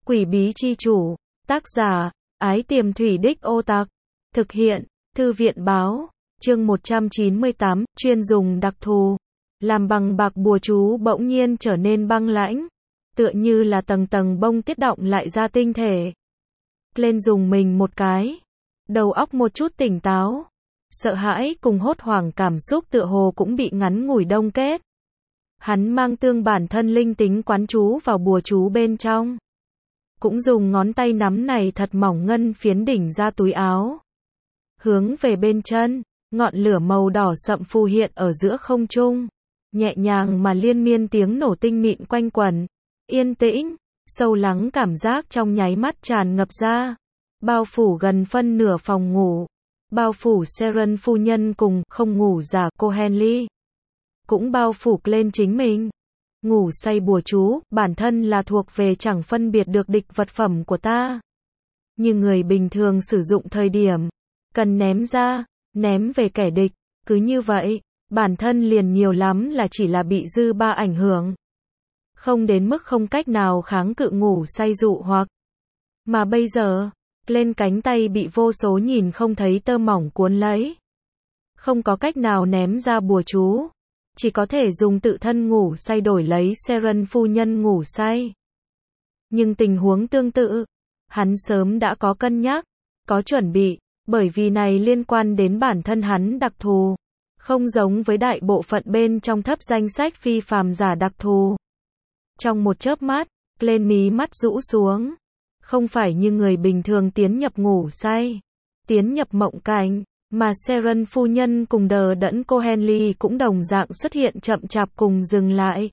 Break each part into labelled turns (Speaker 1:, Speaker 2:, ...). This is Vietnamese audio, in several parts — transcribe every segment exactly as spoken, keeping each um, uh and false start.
Speaker 1: Quỷ bí chi chủ, tác giả, Ái Tiềm Thủy Đích Ô Tạc, thực hiện, Thư viện báo, chương một trăm chín mươi tám, chuyên dùng đặc thù, làm bằng bạc bùa chú bỗng nhiên trở nên băng lãnh, tựa như là tầng tầng bông tiết đọng lại ra tinh thể. Lên dùng mình một cái, đầu óc một chút tỉnh táo, sợ hãi cùng hốt hoảng cảm xúc tựa hồ cũng bị ngắn ngủi đông kết. Hắn mang tương bản thân linh tính quán chú vào bùa chú bên trong. Cũng dùng ngón tay nắm này thật mỏng ngân phiến đỉnh ra túi áo. Hướng về bên chân, ngọn lửa màu đỏ sậm phù hiện ở giữa không trung. Nhẹ nhàng mà liên miên tiếng nổ tinh mịn quanh quẩn. Yên tĩnh, sâu lắng cảm giác trong nháy mắt tràn ngập ra. Bao phủ gần phân nửa phòng ngủ. Bao phủ Seren phu nhân cùng không ngủ giả cô Henley. Cũng bao phủ lên chính mình. Ngủ say bùa chú, bản thân là thuộc về chẳng phân biệt được địch vật phẩm của ta. Như người bình thường sử dụng thời điểm, cần ném ra, ném về kẻ địch, cứ như vậy, bản thân liền nhiều lắm là chỉ là bị dư ba ảnh hưởng. Không đến mức không cách nào kháng cự ngủ say dụ hoặc. Mà bây giờ, lên cánh tay bị vô số nhìn không thấy tơ mỏng cuốn lấy. Không có cách nào ném ra bùa chú. Chỉ có thể dùng tự thân ngủ say đổi lấy Seren phu nhân ngủ say. Nhưng tình huống tương tự, hắn sớm đã có cân nhắc, có chuẩn bị, bởi vì này liên quan đến bản thân hắn đặc thù, không giống với đại bộ phận bên trong thấp danh sách phi phàm giả đặc thù. Trong một chớp mắt, lên mí mắt rũ xuống, không phải như người bình thường tiến nhập ngủ say, tiến nhập mộng cảnh. Mà Seren phu nhân cùng đờ đẫn cô Henley cũng đồng dạng xuất hiện chậm chạp cùng dừng lại.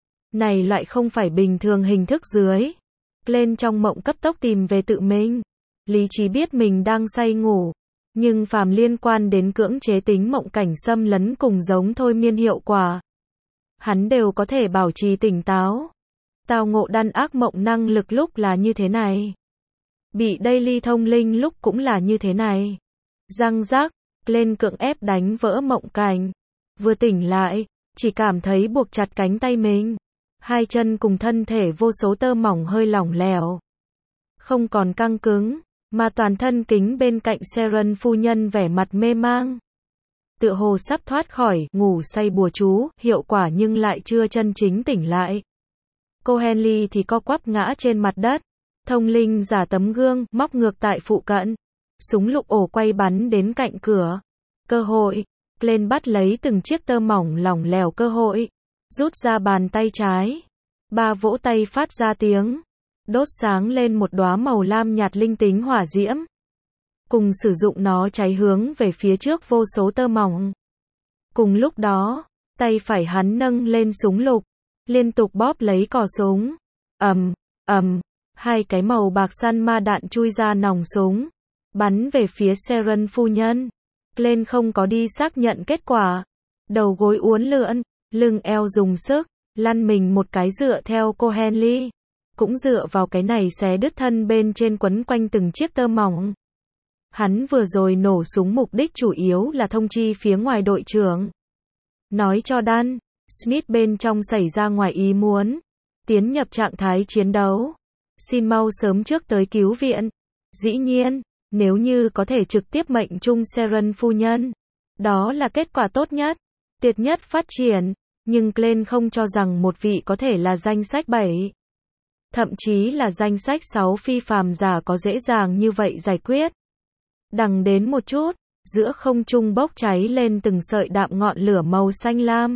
Speaker 1: Này loại không phải bình thường hình thức dưới. Lên trong mộng cấp tốc tìm về tự mình. Lý trí biết mình đang say ngủ. Nhưng phàm liên quan đến cưỡng chế tính mộng cảnh xâm lấn cùng giống thôi miên hiệu quả. Hắn đều có thể bảo trì tỉnh táo. Tao ngộ đan ác mộng năng lực lúc là như thế này. Bị Daily thông linh lúc cũng là như thế này. Răng rác, lên cưỡng ép đánh vỡ mộng cảnh. Vừa tỉnh lại, chỉ cảm thấy buộc chặt cánh tay mình. Hai chân cùng thân thể vô số tơ mỏng hơi lỏng lẻo. Không còn căng cứng, mà toàn thân kính bên cạnh Seren phu nhân vẻ mặt mê mang. Tựa hồ sắp thoát khỏi ngủ say bùa chú, hiệu quả nhưng lại chưa chân chính tỉnh lại. Cô Henley thì co quắp ngã trên mặt đất. Thông linh giả tấm gương, móc ngược tại phụ cận. Súng lục ổ quay bắn đến cạnh cửa. Cơ hội. Lên bắt lấy từng chiếc tơ mỏng lỏng lẻo cơ hội. Rút ra bàn tay trái. Ba vỗ tay phát ra tiếng. Đốt sáng lên một đóa màu lam nhạt linh tính hỏa diễm. Cùng sử dụng nó cháy hướng về phía trước vô số tơ mỏng. Cùng lúc đó, tay phải hắn nâng lên súng lục. Liên tục bóp lấy cò súng. Ầm, ầm. Hai cái màu bạc săn ma đạn chui ra nòng súng. Bắn về phía Seren phu nhân. Lên không có đi xác nhận kết quả. Đầu gối uốn lượn, lưng eo dùng sức, lăn mình một cái dựa theo cô Henley. Cũng dựa vào cái này xé đứt thân bên trên quấn quanh từng chiếc tơ mỏng. Hắn vừa rồi nổ súng mục đích chủ yếu là thông chi phía ngoài đội trưởng. Nói cho Dan, Smith bên trong xảy ra ngoài ý muốn. Tiến nhập trạng thái chiến đấu. Xin mau sớm trước tới cứu viện. Dĩ nhiên. Nếu như có thể trực tiếp mệnh trung Seren phu nhân, đó là kết quả tốt nhất, tuyệt nhất phát triển, nhưng Glenn không cho rằng một vị có thể là danh sách bảy. Thậm chí là danh sách sáu phi phàm giả có dễ dàng như vậy giải quyết. Đằng đến một chút, giữa không trung bốc cháy lên từng sợi đạm ngọn lửa màu xanh lam.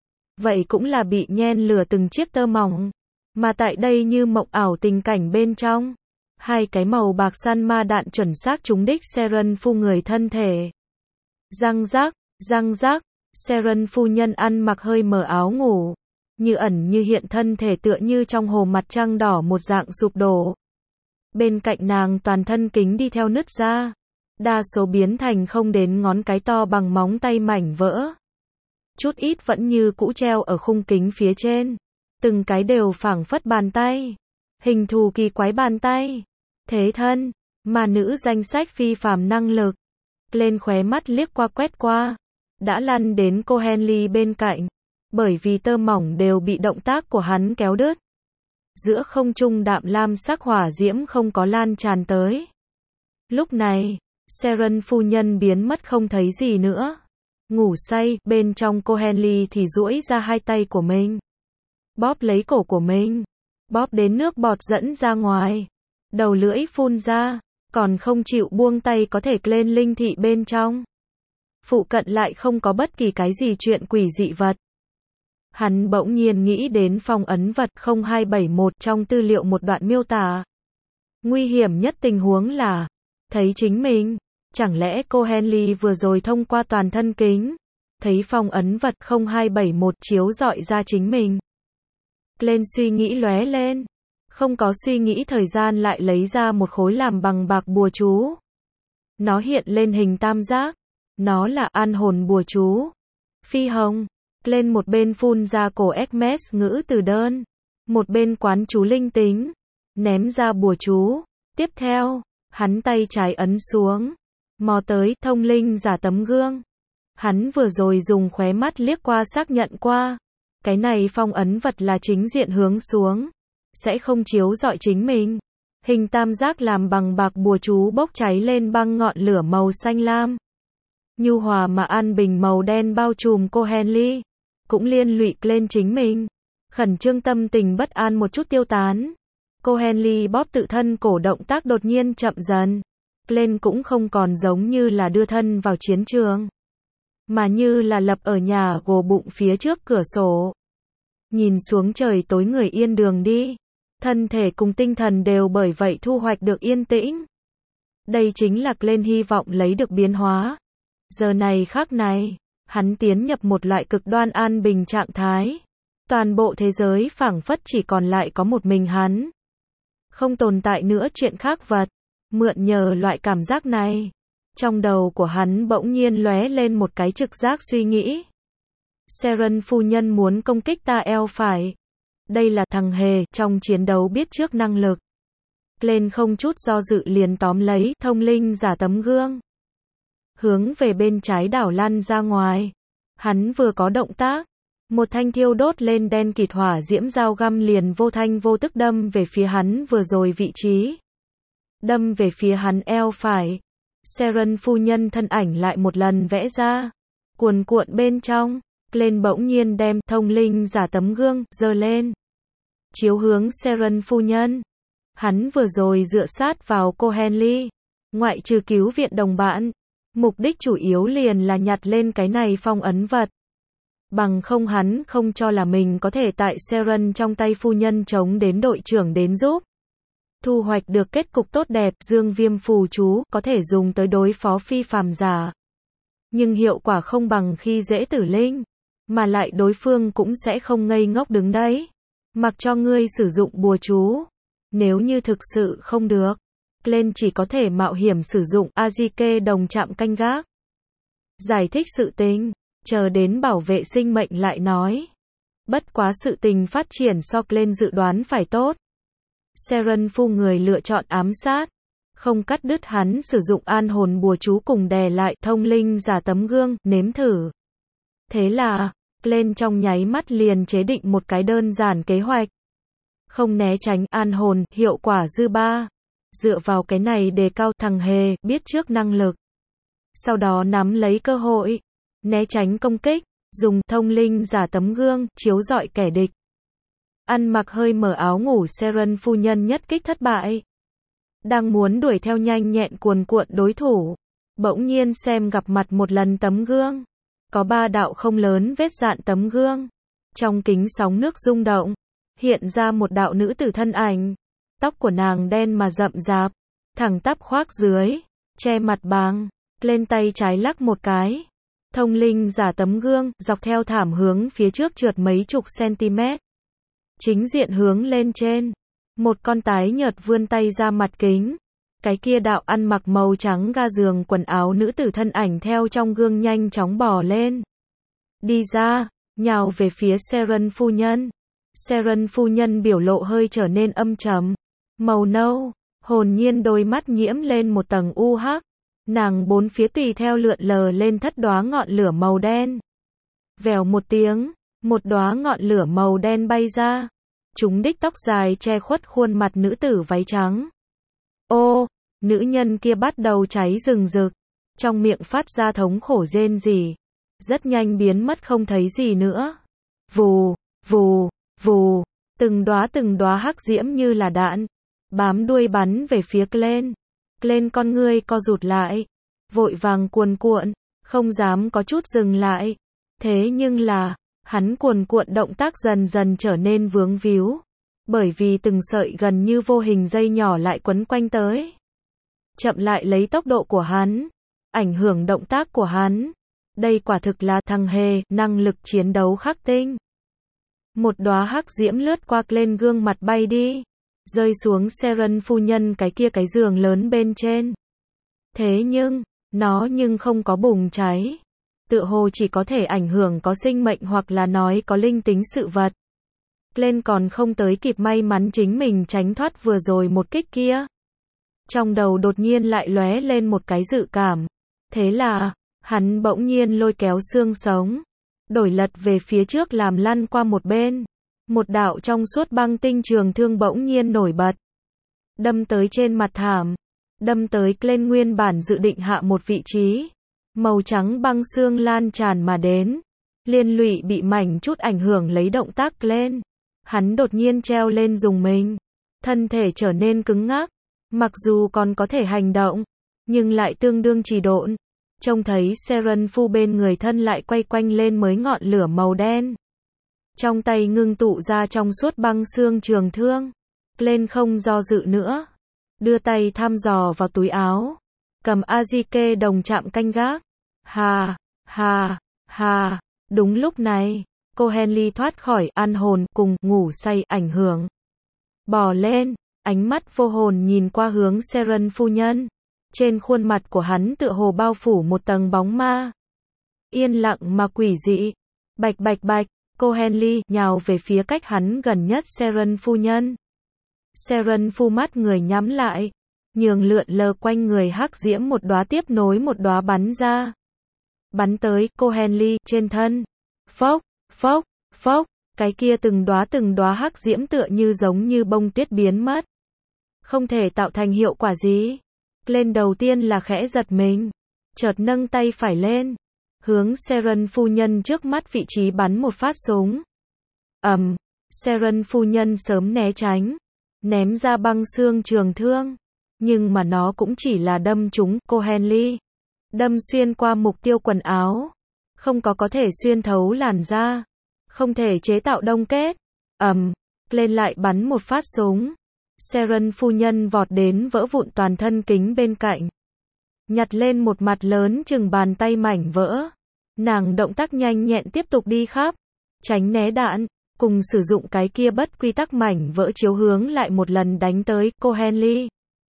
Speaker 1: Vậy cũng là bị nhen lửa từng chiếc tơ mỏng, mà tại đây như mộng ảo tình cảnh bên trong. Hai cái màu bạc săn ma đạn chuẩn xác trúng đích Seren phu người thân thể. Răng rác, răng rác, Seren phu nhân ăn mặc hơi mờ áo ngủ. Như ẩn như hiện thân thể tựa như trong hồ mặt trăng đỏ một dạng sụp đổ. Bên cạnh nàng toàn thân kính đi theo nứt ra. Đa số biến thành không đến ngón cái to bằng móng tay mảnh vỡ. Chút ít vẫn như cũ treo ở khung kính phía trên. Từng cái đều phảng phất bàn tay. Hình thù kỳ quái bàn tay. Thế thân, mà nữ danh sách phi phàm năng lực. Lên khóe mắt liếc qua quét qua. Đã lăn đến cô Henley bên cạnh. Bởi vì tơ mỏng đều bị động tác của hắn kéo đứt. giữa không trung đạm lam sắc hỏa diễm không có lan tràn tới. Lúc này, Sharon phu nhân biến mất không thấy gì nữa. Ngủ say, bên trong cô Henley thì duỗi ra hai tay của mình. Bóp lấy cổ của mình. Bóp đến nước bọt dẫn ra ngoài. Đầu lưỡi phun ra, còn không chịu buông tay có thể lên linh thị bên trong. Phụ cận lại không có bất kỳ cái gì chuyện quỷ dị vật. Hắn bỗng nhiên nghĩ đến phong ấn vật không hai bảy mốt trong tư liệu một đoạn miêu tả. Nguy hiểm nhất tình huống là thấy chính mình. Chẳng lẽ cô Henley vừa rồi thông qua toàn thân kính, thấy phong ấn vật không hai bảy mốt chiếu rọi ra chính mình. Lên suy nghĩ lóe lên. Không có suy nghĩ thời gian lại lấy ra một khối làm bằng bạc bùa chú. Nó hiện lên hình tam giác. Nó là an hồn bùa chú. Phi hồng. Lên một bên phun ra cổ Hermes ngữ từ đơn. Một bên quán chú linh tính. Ném ra bùa chú. Tiếp theo, hắn tay trái ấn xuống. Mò tới thông linh giả tấm gương. Hắn vừa rồi dùng khóe mắt liếc qua xác nhận qua. Cái này phong ấn vật là chính diện hướng xuống. Sẽ không chiếu rọi chính mình. Hình tam giác làm bằng bạc bùa chú bốc cháy lên băng ngọn lửa màu xanh lam. Nhu hòa mà an bình màu đen bao trùm cô Henley. Cũng liên lụy lên chính mình. Khẩn trương tâm tình bất an một chút tiêu tán. Cô Henley bóp tự thân cổ động tác đột nhiên chậm dần. Lên cũng không còn giống như là đưa thân vào chiến trường. Mà như là lập ở nhà gồ bụng phía trước cửa sổ. Nhìn xuống trời tối người yên đường đi. Thân thể cùng tinh thần đều bởi vậy thu hoạch được yên tĩnh. Đây chính là lên hy vọng lấy được biến hóa. Giờ này khắc này, hắn tiến nhập một loại cực đoan an bình trạng thái. Toàn bộ thế giới phảng phất chỉ còn lại có một mình hắn. Không tồn tại nữa chuyện khác vật. Mượn nhờ loại cảm giác này, trong đầu của hắn bỗng nhiên lóe lên một cái trực giác suy nghĩ. Sharon phu nhân muốn công kích ta eo phải. Đây là thằng hề trong chiến đấu biết trước năng lực. Lên không chút do dự liền tóm lấy thông linh giả tấm gương. Hướng về bên trái đảo lăn ra ngoài. Hắn vừa có động tác. Một thanh thiêu đốt lên đen kịt hỏa diễm dao găm liền vô thanh vô tức đâm về phía hắn vừa rồi vị trí. Đâm về phía hắn eo phải. Sharon phu nhân thân ảnh lại một lần vẽ ra. Cuồn cuộn bên trong. Lên bỗng nhiên đem thông linh giả tấm gương giơ lên. Chiếu hướng Sharon phu nhân. Hắn vừa rồi dựa sát vào cô Henley. Ngoại trừ cứu viện đồng bạn. Mục đích chủ yếu liền là nhặt lên cái này phong ấn vật. Bằng không hắn không cho là mình có thể tại Sharon trong tay phu nhân chống đến đội trưởng đến giúp. Thu hoạch được kết cục tốt đẹp, dương viêm phù chú, có thể dùng tới đối phó phi phàm giả. Nhưng hiệu quả không bằng khi dễ tử linh. Mà lại đối phương cũng sẽ không ngây ngốc đứng đấy. Mặc cho ngươi sử dụng bùa chú. Nếu như thực sự không được, lên chỉ có thể mạo hiểm sử dụng Azike đồng chạm canh gác. Giải thích sự tình, chờ đến bảo vệ sinh mệnh lại nói. Bất quá sự tình phát triển so lên dự đoán phải tốt. Sharon phu người lựa chọn ám sát. Không cắt đứt hắn sử dụng an hồn bùa chú cùng đè lại thông linh giả tấm gương, nếm thử. Thế là, lên trong nháy mắt liền chế định một cái đơn giản kế hoạch. Không né tránh an hồn, hiệu quả dư ba. Dựa vào cái này đề cao thằng hề, biết trước năng lực. Sau đó nắm lấy cơ hội. Né tránh công kích, dùng thông linh giả tấm gương, chiếu rọi kẻ địch. Ăn mặc hơi mở áo ngủ Sharon phu nhân nhất kích thất bại. Đang muốn đuổi theo nhanh nhẹn cuồn cuộn đối thủ. Bỗng nhiên xem gặp mặt một lần tấm gương. Có ba đạo không lớn vết dạn tấm gương. Trong kính sóng nước rung động. Hiện ra một đạo nữ tử thân ảnh. Tóc của nàng đen mà rậm rạp. Thẳng tắp khoác dưới. Che mặt bằng. Lên tay trái lắc một cái. Thông linh giả tấm gương, dọc theo thảm hướng phía trước trượt mấy chục cm. Chính diện hướng lên trên. Một con tái nhợt vươn tay ra mặt kính. Cái kia đạo ăn mặc màu trắng ga giường quần áo nữ tử thân ảnh theo trong gương nhanh chóng bò lên. Đi ra, nhào về phía Sharon phu nhân. Sharon phu nhân biểu lộ hơi trở nên âm trầm. Màu nâu, hồn nhiên đôi mắt nhiễm lên một tầng u hắc. Nàng bốn phía tùy theo lượn lờ lên thất đóa ngọn lửa màu đen. Vèo một tiếng, một đóa ngọn lửa màu đen bay ra. chúng đích tóc dài che khuất khuôn mặt nữ tử váy trắng. Ô, nữ nhân kia bắt đầu cháy rừng rực, trong miệng phát ra thống khổ rên rỉ, rất nhanh biến mất không thấy gì nữa. Vù, vù, vù, từng đóa từng đóa hắc diễm như là đạn, bám đuôi bắn về phía Glenn. Glenn con ngươi co rụt lại, vội vàng cuồn cuộn, không dám có chút dừng lại. Thế nhưng là, hắn cuồn cuộn động tác dần dần trở nên vướng víu, bởi vì từng sợi gần như vô hình dây nhỏ lại quấn quanh tới. Chậm lại lấy tốc độ của hắn, ảnh hưởng động tác của hắn. Đây quả thực là thằng hề, năng lực chiến đấu khắc tinh. Một đóa hắc diễm lướt qua lên gương mặt bay đi, rơi xuống Seren phu nhân cái kia cái giường lớn bên trên. Thế nhưng, nó nhưng không có bùng cháy. Tựa hồ chỉ có thể ảnh hưởng có sinh mệnh hoặc là nói có linh tính sự vật. Glenn còn không tới kịp may mắn chính mình tránh thoát vừa rồi một kích kia. Trong đầu đột nhiên lại lóe lên một cái dự cảm. Thế là, hắn bỗng nhiên lôi kéo xương sống, đổi lật về phía trước làm lăn qua một bên. Một đạo trong suốt băng tinh trường thương bỗng nhiên nổi bật, đâm tới trên mặt thảm, đâm tới Glenn nguyên bản dự định hạ một vị trí. Màu trắng băng xương lan tràn mà đến, liên lụy bị mảnh chút ảnh hưởng lấy động tác Glenn. Hắn đột nhiên treo lên dùng mình, thân thể trở nên cứng ngắc, mặc dù còn có thể hành động, nhưng lại tương đương trì độn. Trông thấy Seren phu bên người thân lại quay quanh lên mới ngọn lửa màu đen. Trong tay ngưng tụ ra trong suốt băng xương trường thương. Glenn không do dự nữa, đưa tay thăm dò vào túi áo, cầm Azike đồng chạm canh gác. Hà, hà, hà, đúng lúc này, cô Henley thoát khỏi an hồn cùng ngủ say ảnh hưởng. Bò lên, ánh mắt vô hồn nhìn qua hướng Seren phu nhân. Trên khuôn mặt của hắn tựa hồ bao phủ một tầng bóng ma. Yên lặng mà quỷ dị. Bạch bạch bạch, cô Henley nhào về phía cách hắn gần nhất Seren phu nhân. Seren phu mắt người nhắm lại, nhường lượn lờ quanh người hắc diễm một đóa tiếp nối một đóa bắn ra. Bắn tới cô Henley trên thân. Phốc, phốc, phốc, cái kia từng đóa từng đóa hắc diễm tựa như giống như bông tuyết biến mất. Không thể tạo thành hiệu quả gì. Lên đầu tiên là khẽ giật mình, chợt nâng tay phải lên, hướng Seren phu nhân trước mắt vị trí bắn một phát súng. Ầm, um, Seren phu nhân sớm né tránh, ném ra băng xương trường thương, nhưng mà nó cũng chỉ là đâm trúng cô Henley, đâm xuyên qua mục tiêu quần áo, không có có thể xuyên thấu làn da, không thể chế tạo đông kết. Ầm, um, lên lại bắn một phát súng. Seren phu nhân vọt đến vỡ vụn toàn thân kính bên cạnh, nhặt lên một mặt lớn chừng bàn tay mảnh vỡ. Nàng động tác nhanh nhẹn tiếp tục đi khắp, tránh né đạn, cùng sử dụng cái kia bất quy tắc mảnh vỡ chiếu hướng lại một lần đánh tới cô Henley,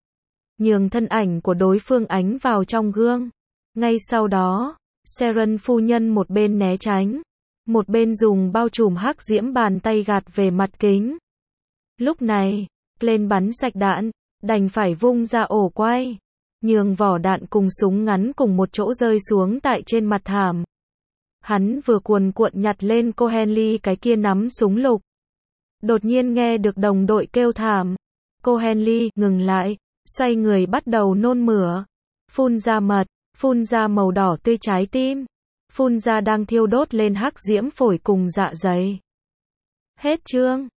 Speaker 1: nhường thân ảnh của đối phương ánh vào trong gương. Ngay sau đó, Seren phu nhân một bên né tránh, một bên dùng bao trùm hắc diễm bàn tay gạt về mặt kính. Lúc này, lên bắn sạch đạn, đành phải vung ra ổ quay, nhường vỏ đạn cùng súng ngắn cùng một chỗ rơi xuống tại trên mặt thảm. Hắn vừa cuồn cuộn nhặt lên cô Henley cái kia nắm súng lục. Đột nhiên nghe được đồng đội kêu thảm. Cô Henley ngừng lại, xoay người bắt đầu nôn mửa, phun ra mật, phun ra màu đỏ tươi trái tim, phun ra đang thiêu đốt lên hắc diễm phổi cùng dạ dày. Hết chương.